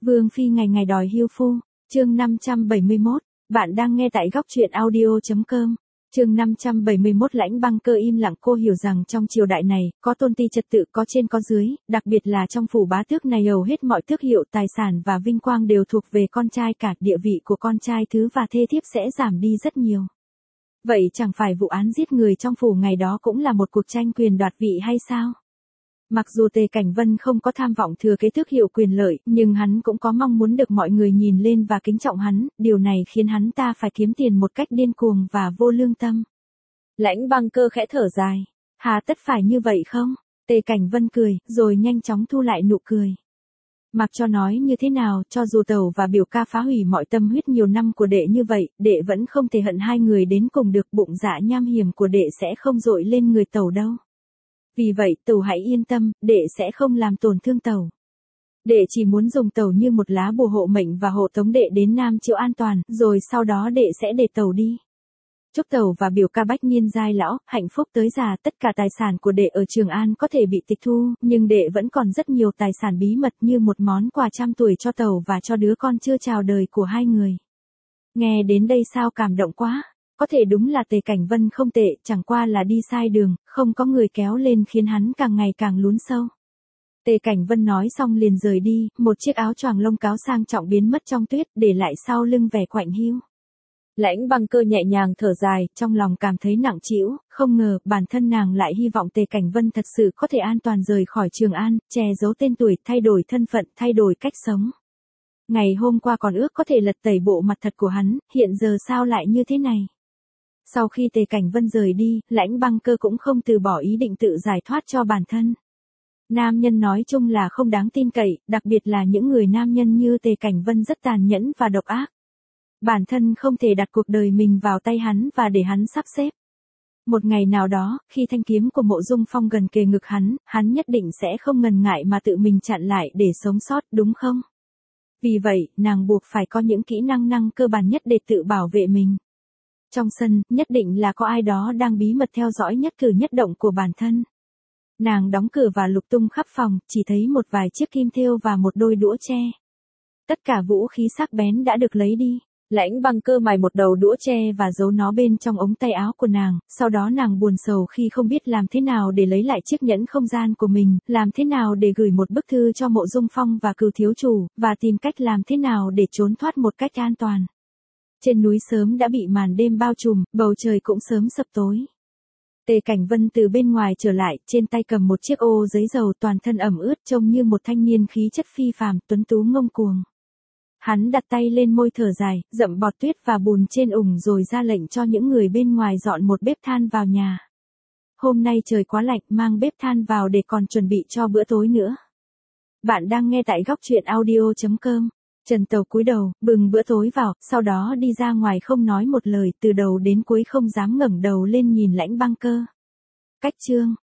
Vương phi ngày ngày đòi hưu phu, chương 571, bạn đang nghe tại góc truyện audio.com. Chương 571 Lãnh Băng Cơ im lặng. Cô hiểu rằng trong triều đại này, có tôn ti trật tự, có trên có dưới, đặc biệt là trong phủ bá tước này hầu hết mọi tước hiệu, tài sản và vinh quang đều thuộc về con trai cả, địa vị của con trai thứ và thê thiếp sẽ giảm đi rất nhiều. Vậy chẳng phải vụ án giết người trong phủ ngày đó cũng là một cuộc tranh quyền đoạt vị hay sao? Mặc dù Tề Cảnh Vân không có tham vọng thừa kế tước hiệu quyền lợi, nhưng hắn cũng có mong muốn được mọi người nhìn lên và kính trọng hắn, điều này khiến hắn ta phải kiếm tiền một cách điên cuồng và vô lương tâm. Lãnh Băng Cơ khẽ thở dài. Hà tất phải như vậy không? Tề Cảnh Vân cười, rồi nhanh chóng thu lại nụ cười. Mặc cho nói như thế nào, cho dù Tẩu và biểu ca phá hủy mọi tâm huyết nhiều năm của đệ như vậy, đệ vẫn không thể hận hai người đến cùng được. Bụng dạ nham hiểm của đệ sẽ không dội lên người Tẩu đâu. Vì vậy, Tẩu hãy yên tâm, đệ sẽ không làm tổn thương Tẩu. Đệ chỉ muốn dùng Tẩu như một lá bùa hộ mệnh và hộ tống đệ đến Nam Chiêu an toàn, rồi sau đó đệ sẽ để Tẩu đi. Chúc Tẩu và biểu ca bách niên giai lão, hạnh phúc tới già. Tất cả tài sản của đệ ở Trường An có thể bị tịch thu, nhưng đệ vẫn còn rất nhiều tài sản bí mật như một món quà trăm tuổi cho Tẩu và cho đứa con chưa chào đời của hai người. Nghe đến đây sao cảm động quá. Có thể đúng là Tề Cảnh Vân không tệ, chẳng qua là đi sai đường, không có người kéo lên khiến hắn càng ngày càng lún sâu. Tề Cảnh Vân nói xong liền rời đi, một chiếc áo choàng lông cáo sang trọng biến mất trong tuyết, để lại sau lưng vẻ quạnh hiu. Lãnh Băng Cơ nhẹ nhàng thở dài, trong lòng cảm thấy nặng trĩu, không ngờ bản thân nàng lại hy vọng Tề Cảnh Vân thật sự có thể an toàn rời khỏi Trường An, che giấu tên tuổi, thay đổi thân phận, thay đổi cách sống. Ngày hôm qua còn ước có thể lật tẩy bộ mặt thật của hắn, hiện giờ sao lại như thế này? Sau khi Tề Cảnh Vân rời đi, Lãnh Băng Cơ cũng không từ bỏ ý định tự giải thoát cho bản thân. Nam nhân nói chung là không đáng tin cậy, đặc biệt là những người nam nhân như Tề Cảnh Vân rất tàn nhẫn và độc ác. Bản thân không thể đặt cuộc đời mình vào tay hắn và để hắn sắp xếp. Một ngày nào đó, khi thanh kiếm của Mộ Dung Phong gần kề ngực hắn nhất định sẽ không ngần ngại mà tự mình chặn lại để sống sót, đúng không? Vì vậy, nàng buộc phải có những kỹ năng cơ bản nhất để tự bảo vệ mình. Trong sân, nhất định là có ai đó đang bí mật theo dõi nhất cử nhất động của bản thân. Nàng đóng cửa và lục tung khắp phòng, chỉ thấy một vài chiếc kim thêu và một đôi đũa tre. Tất cả vũ khí sắc bén đã được lấy đi. Lãnh Băng Cơ mài một đầu đũa tre và giấu nó bên trong ống tay áo của nàng, sau đó nàng buồn sầu khi không biết làm thế nào để lấy lại chiếc nhẫn không gian của mình, làm thế nào để gửi một bức thư cho Mộ Dung Phong và Cửu thiếu chủ, và tìm cách làm thế nào để trốn thoát một cách an toàn. Trên núi sớm đã bị màn đêm bao trùm, bầu trời cũng sớm sập tối. Tề Cảnh Vân từ bên ngoài trở lại, trên tay cầm một chiếc ô giấy dầu, toàn thân ẩm ướt, trông như một thanh niên khí chất phi phàm, tuấn tú ngông cuồng. Hắn đặt tay lên môi thở dài, dậm bọt tuyết và bùn trên ủng rồi ra lệnh cho những người bên ngoài dọn một bếp than vào nhà. Hôm nay trời quá lạnh, mang bếp than vào để còn chuẩn bị cho bữa tối nữa. Bạn đang nghe tại góc truyện audio.com. Trần Tàu cúi đầu, bưng bữa tối vào, sau đó đi ra ngoài không nói một lời, từ đầu đến cuối không dám ngẩng đầu lên nhìn Lãnh Băng Cơ. Cách chương